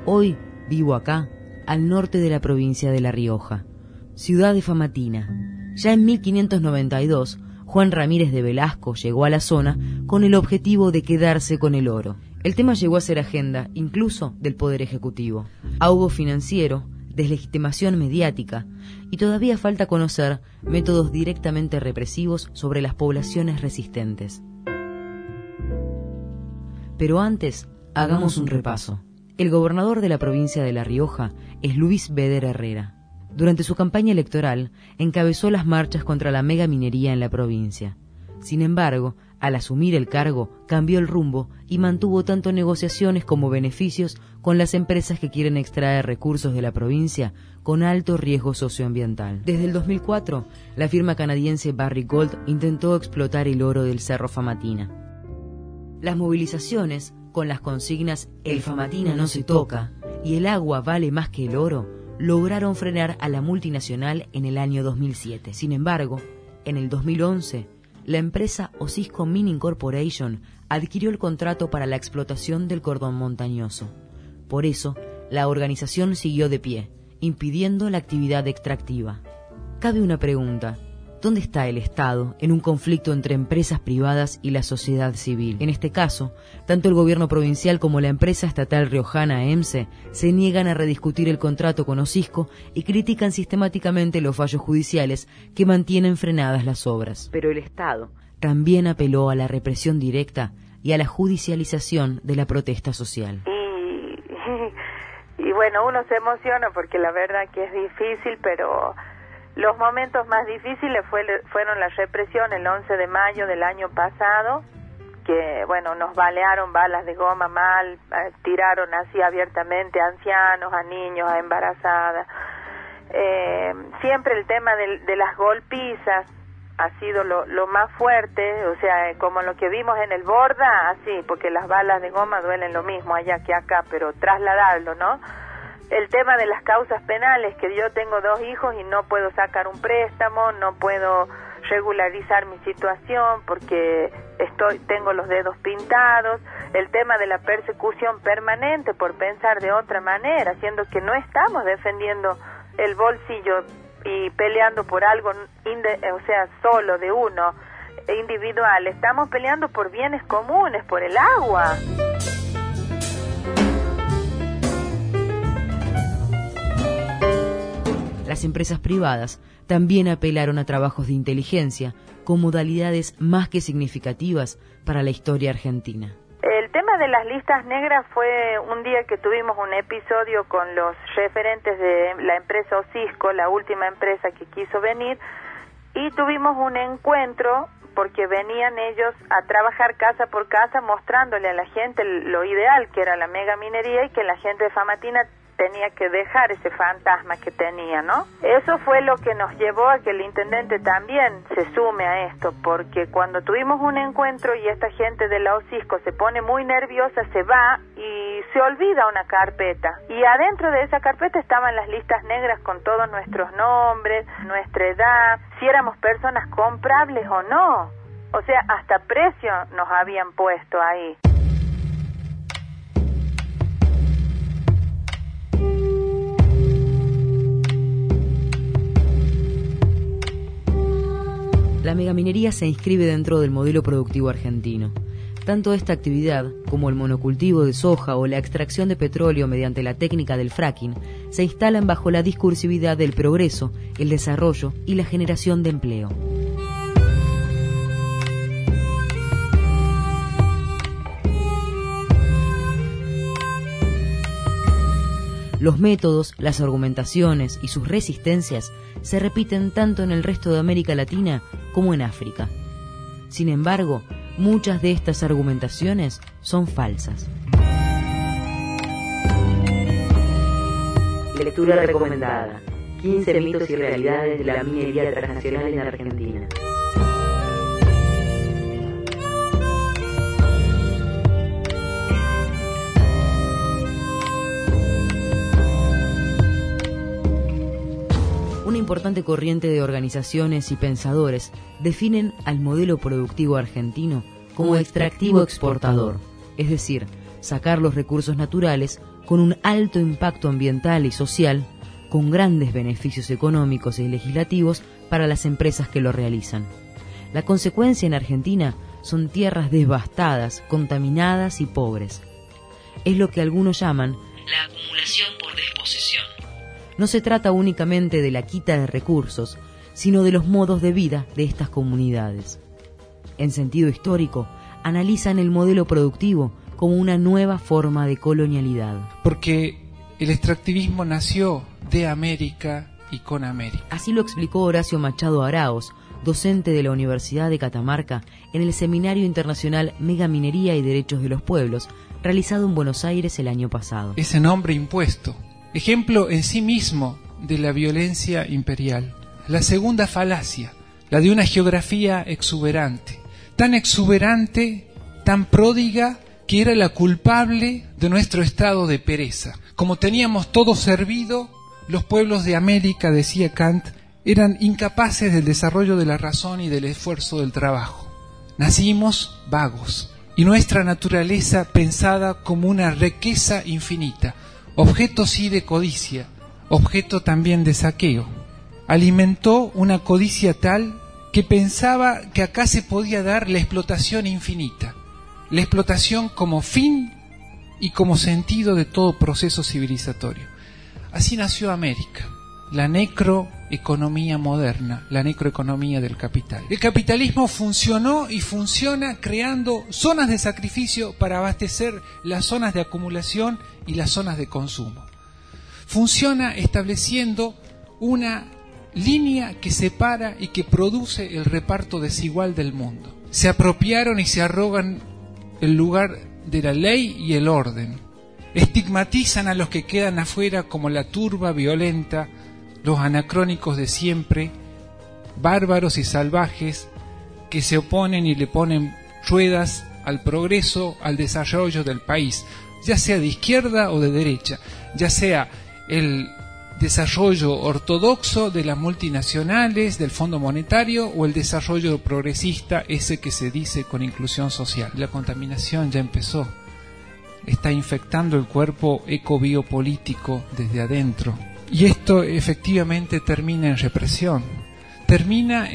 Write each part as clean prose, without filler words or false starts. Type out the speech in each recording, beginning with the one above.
Hoy vivo acá, al norte de la provincia de La Rioja, ciudad de Famatina. Ya en 1592, Juan Ramírez de Velasco llegó a la zona con el objetivo de quedarse con el oro. El tema llegó a ser agenda incluso del Poder Ejecutivo. Ahogo financiero, deslegitimación mediática, y todavía falta conocer métodos directamente represivos sobre las poblaciones resistentes. Pero antes, hagamos un repaso. El gobernador de la provincia de La Rioja es Luis Beder Herrera. Durante su campaña electoral, encabezó las marchas contra la megaminería en la provincia. Sin embargo, al asumir el cargo, cambió el rumbo y mantuvo tanto negociaciones como beneficios con las empresas que quieren extraer recursos de la provincia con alto riesgo socioambiental. Desde el 2004, la firma canadiense Barrick Gold intentó explotar el oro del Cerro Famatina. Las movilizaciones, con las consignas "El Famatina no se toca" y "El agua vale más que el oro", lograron frenar a la multinacional en el año 2007. Sin embargo, en el 2011, la empresa Osisko Mining Corporation adquirió el contrato para la explotación del cordón montañoso. Por eso, la organización siguió de pie, impidiendo la actividad extractiva. Cabe una pregunta: ¿dónde está el Estado en un conflicto entre empresas privadas y la sociedad civil? En este caso, tanto el gobierno provincial como la empresa estatal riojana EMSE se niegan a rediscutir el contrato con Osisko y critican sistemáticamente los fallos judiciales que mantienen frenadas las obras. Pero el Estado también apeló a la represión directa y a la judicialización de la protesta social. Y bueno, uno se emociona porque la verdad que es difícil, pero los momentos más difíciles fueron la represión el 11 de mayo del año pasado, que bueno, nos balearon balas de goma mal, tiraron así abiertamente a ancianos, a niños, a embarazadas. Siempre el tema de las golpizas ha sido lo más fuerte, o sea, como lo que vimos en el Borda, así, porque las balas de goma duelen lo mismo allá que acá, pero trasladarlo, ¿no? El tema de las causas penales, que yo tengo 2 hijos y no puedo sacar un préstamo, no puedo regularizar mi situación porque tengo los dedos pintados. El tema de la persecución permanente por pensar de otra manera, siendo que no estamos defendiendo el bolsillo y peleando por algo, o sea, solo de uno, individual. Estamos peleando por bienes comunes, por el agua. Las empresas privadas también apelaron a trabajos de inteligencia con modalidades más que significativas para la historia argentina. El tema de las listas negras fue un día que tuvimos un episodio con los referentes de la empresa Osisko, la última empresa que quiso venir, y tuvimos un encuentro porque venían ellos a trabajar casa por casa mostrándole a la gente lo ideal que era la megaminería y que la gente de Famatina tenía que dejar ese fantasma que tenía, ¿no? Eso fue lo que nos llevó a que el intendente también se sume a esto, porque cuando tuvimos un encuentro y esta gente de la Osisko se pone muy nerviosa, se va y se olvida una carpeta. Y adentro de esa carpeta estaban las listas negras con todos nuestros nombres, nuestra edad, si éramos personas comprables o no. O sea, hasta precio nos habían puesto ahí. La megaminería se inscribe dentro del modelo productivo argentino. Tanto esta actividad como el monocultivo de soja o la extracción de petróleo mediante la técnica del fracking se instalan bajo la discursividad del progreso, el desarrollo y la generación de empleo. Los métodos, las argumentaciones y sus resistencias se repiten tanto en el resto de América Latina como en África. Sin embargo, muchas de estas argumentaciones son falsas. Lectura recomendada: 15 mitos y realidades de la minería transnacional en Argentina. Una importante corriente de organizaciones y pensadores definen al modelo productivo argentino como extractivo exportador, es decir, sacar los recursos naturales, con un alto impacto ambiental y social, con grandes beneficios económicos y legislativos para las empresas que lo realizan. La consecuencia en Argentina son tierras devastadas, contaminadas y pobres. Es lo que algunos llaman la acumulación por desposesión. No se trata únicamente de la quita de recursos, sino de los modos de vida de estas comunidades. En sentido histórico, analizan el modelo productivo como una nueva forma de colonialidad. Porque el extractivismo nació de América y con América. Así lo explicó Horacio Machado Araoz, docente de la Universidad de Catamarca, en el Seminario Internacional Megaminería y Derechos de los Pueblos, realizado en Buenos Aires el año pasado. Ese nombre impuesto, ejemplo en sí mismo de la violencia imperial. La segunda falacia, la de una geografía exuberante, tan pródiga, que era la culpable de nuestro estado de pereza. Como teníamos todo servido, los pueblos de América, decía Kant, eran incapaces del desarrollo de la razón y del esfuerzo del trabajo. Nacimos vagos, y nuestra naturaleza pensada como una riqueza infinita, objeto sí de codicia, objeto también de saqueo. Alimentó una codicia tal que pensaba que acá se podía dar la explotación infinita, la explotación como fin y como sentido de todo proceso civilizatorio. Así nació América, la necroeconomía moderna, la necroeconomía del capital. El capitalismo funcionó y funciona creando zonas de sacrificio para abastecer las zonas de acumulación y las zonas de consumo. Funciona estableciendo una línea que separa y que produce el reparto desigual del mundo. Se apropiaron y se arrogan el lugar de la ley y el orden. Estigmatizan a los que quedan afuera como la turba violenta, los anacrónicos de siempre, bárbaros y salvajes que se oponen y le ponen ruedas al progreso, al desarrollo del país, ya sea de izquierda o de derecha, ya sea el desarrollo ortodoxo de las multinacionales, del Fondo Monetario, o el desarrollo progresista, ese que se dice con inclusión social. La contaminación ya empezó, está infectando el cuerpo ecobiopolítico desde adentro, y esto efectivamente termina en represión, termina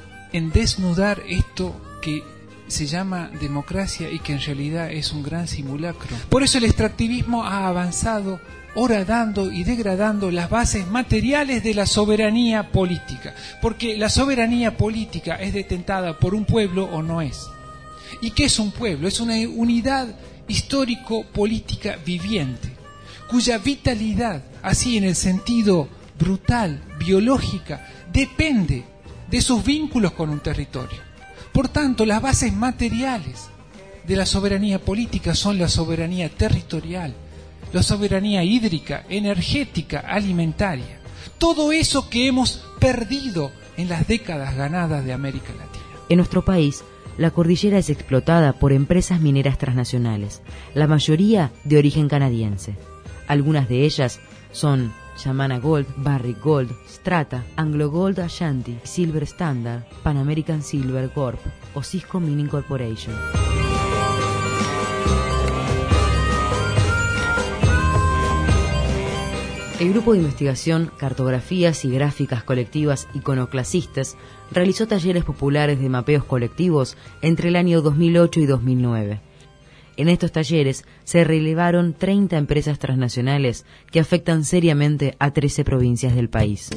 en desnudar esto que se llama democracia y que en realidad es un gran simulacro. Por eso el extractivismo ha avanzado horadando y degradando las bases materiales de la soberanía política, porque la soberanía política es detentada por un pueblo o no es. ¿Y qué es un pueblo? Es una unidad histórico-política viviente, cuya vitalidad, así en el sentido brutal, biológica, depende de sus vínculos con un territorio. Por tanto, las bases materiales de la soberanía política son la soberanía territorial, la soberanía hídrica, energética, alimentaria. Todo eso que hemos perdido en las décadas ganadas de América Latina. En nuestro país, la cordillera es explotada por empresas mineras transnacionales, la mayoría de origen canadiense. Algunas de ellas son Yamana Gold, Barrick Gold, Strata, Anglo Gold Ashanti, Silver Standard, Pan American Silver Corp o Cisco Mining Corporation. El grupo de investigación Cartografías y Gráficas Colectivas Iconoclasistas realizó talleres populares de mapeos colectivos entre el año 2008 y 2009. En estos talleres se relevaron 30 empresas transnacionales que afectan seriamente a 13 provincias del país.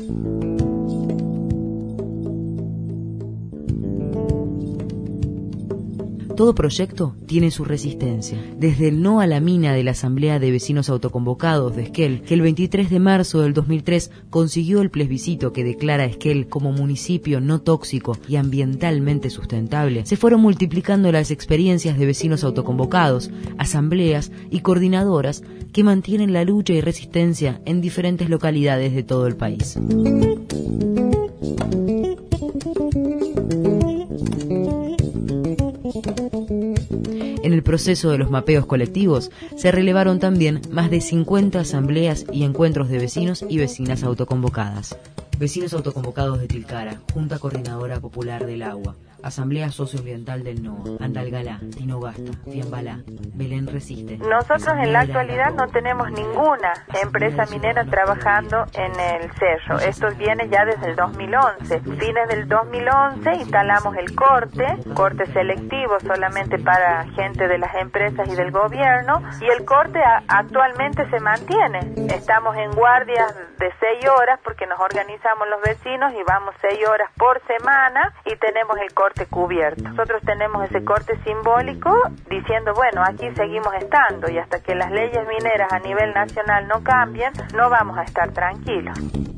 Todo proyecto tiene su resistencia. Desde el no a la mina de la Asamblea de Vecinos Autoconvocados de Esquel, que el 23 de marzo del 2003 consiguió el plebiscito que declara a Esquel como municipio no tóxico y ambientalmente sustentable, se fueron multiplicando las experiencias de vecinos autoconvocados, asambleas y coordinadoras que mantienen la lucha y resistencia en diferentes localidades de todo el país. En el proceso de los mapeos colectivos se relevaron también más de 50 asambleas y encuentros de vecinos y vecinas autoconvocadas. Vecinos autoconvocados de Tilcara, Junta Coordinadora Popular del Agua, Asamblea Socioambiental del NOA, Andalgalá, Tinogasta, Fiambalá, Belén resiste. Nosotros en la actualidad no tenemos ninguna empresa minera trabajando en el cerro. Esto viene ya desde el 2011. Fines del 2011 instalamos el corte selectivo solamente para gente de las empresas y del gobierno, y el corte actualmente se mantiene. Estamos en guardias de 6 horas porque nos organizamos los vecinos y vamos 6 horas por semana y tenemos el corte cubierto. Nosotros tenemos ese corte simbólico diciendo, bueno, aquí seguimos estando, y hasta que las leyes mineras a nivel nacional no cambien, no vamos a estar tranquilos.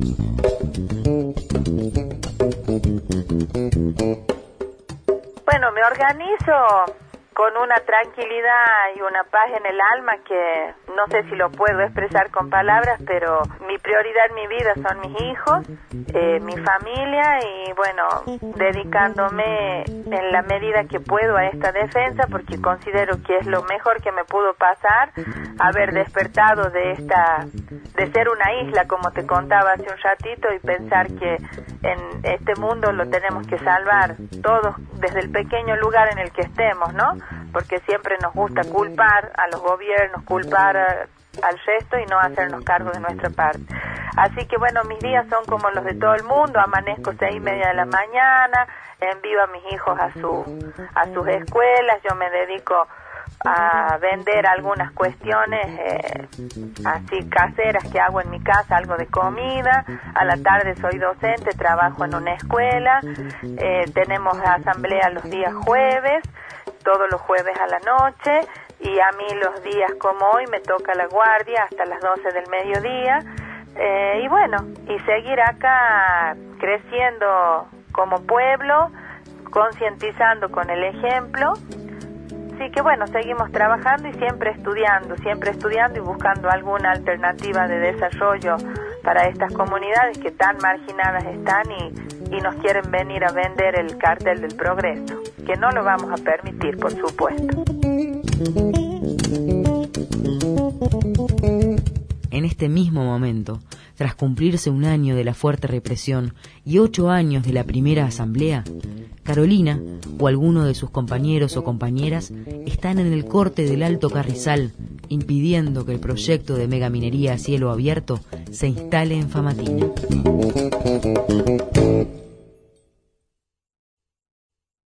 Bueno, me organizo con una tranquilidad y una paz en el alma que no sé si lo puedo expresar con palabras, pero mi prioridad en mi vida son mis hijos, mi familia, y bueno, dedicándome en la medida que puedo a esta defensa, porque considero que es lo mejor que me pudo pasar, haber despertado de ser una isla, como te contaba hace un ratito, y pensar que en este mundo lo tenemos que salvar todos desde el pequeño lugar en el que estemos, ¿no? Porque siempre nos gusta culpar a los gobiernos, culpar al resto y no hacernos cargo de nuestra parte. Así que bueno, mis días son como los de todo el mundo. Amanezco 6:30 de la mañana, envío a mis hijos a sus escuelas, yo me dedico a vender algunas cuestiones así caseras que hago en mi casa, algo de comida. A la tarde soy docente, trabajo en una escuela, tenemos asamblea los días jueves, todos los jueves a la noche, y a mí los días como hoy me toca la guardia hasta las 12 del mediodía, y bueno, y seguir acá creciendo como pueblo, concientizando con el ejemplo. Así que bueno, seguimos trabajando y siempre estudiando y buscando alguna alternativa de desarrollo para estas comunidades que tan marginadas están y nos quieren venir a vender el cartel del progreso, que no lo vamos a permitir, por supuesto. En este mismo momento, tras cumplirse 1 año de la fuerte represión y 8 años de la primera asamblea, Carolina o alguno de sus compañeros o compañeras están en el corte del Alto Carrizal, impidiendo que el proyecto de megaminería a cielo abierto se instale en Famatina.